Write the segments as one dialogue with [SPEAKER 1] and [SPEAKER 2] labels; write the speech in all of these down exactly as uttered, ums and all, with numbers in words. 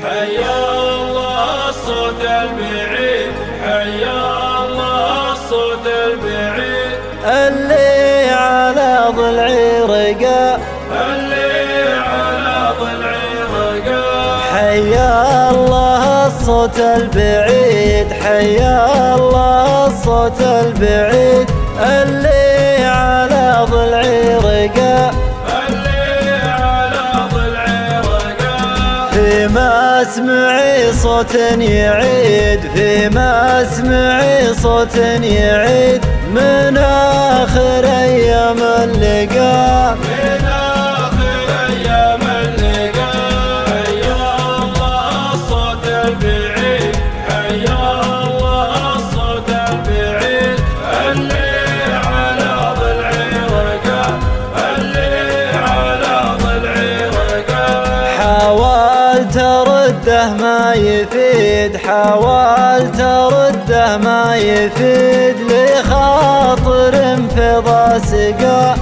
[SPEAKER 1] حيا الله الصوت البعيد، حيا الله الصوت البعيد،
[SPEAKER 2] اللي على ضلعي رقا،
[SPEAKER 1] اللي على ضلعي رقا.
[SPEAKER 2] حيا الله الصوت البعيد، حيا الله الصوت البعيد، اللي على ضلعي رقا،
[SPEAKER 1] اللي على ضلعي رقا.
[SPEAKER 2] في ما اسمعي صوت يعيد، في ما اسمعي صوت يعيد، من آخر أيام اللقاء،
[SPEAKER 1] من آخر أيام اللقاء. حيا الله الصوت البعيد، حيا الله الصوت البعيد، اللي على ضلعي رقا، اللي على ضلعي رقا.
[SPEAKER 2] حاولت أرده ما يفيد، حاولت أرده ما يفيد، لخاطر انفضى سقا،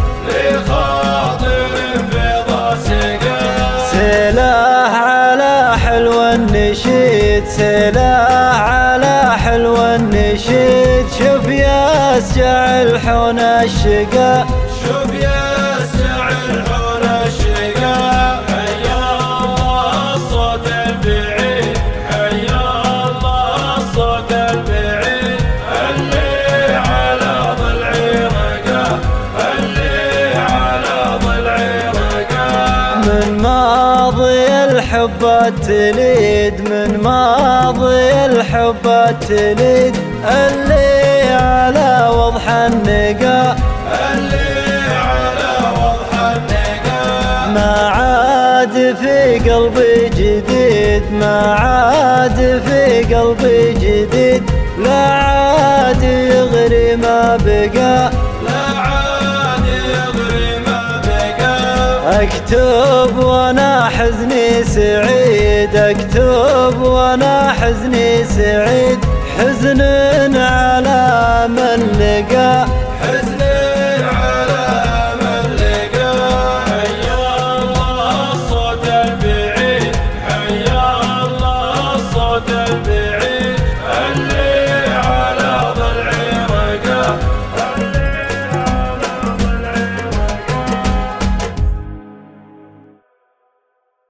[SPEAKER 1] لخاطر انفضى سقا.
[SPEAKER 2] سلاح على حلو النشيد، سلاح على حلو النشيد، شوف يسجع الحون الشقا،
[SPEAKER 1] شوف يسجع الحون الشقا. حيا الله الصوت البعيد، حيا الله الصوت البعيد، اللي على ضلعي رقا، اللي على ضلعي رقا.
[SPEAKER 2] من ماضي الحب التليد، من ماضي الحب التليد، اللي على وضح النقا،
[SPEAKER 1] اللي على وضح النقا.
[SPEAKER 2] ما عاد في قلبي جديد، ما عاد في قلبي جديد، لا عاد يغري ما بقى،
[SPEAKER 1] لا عاد يغري ما بقى.
[SPEAKER 2] اكتب وانا حزني سعيد، اكتب وانا حزني سعيد، حزن على من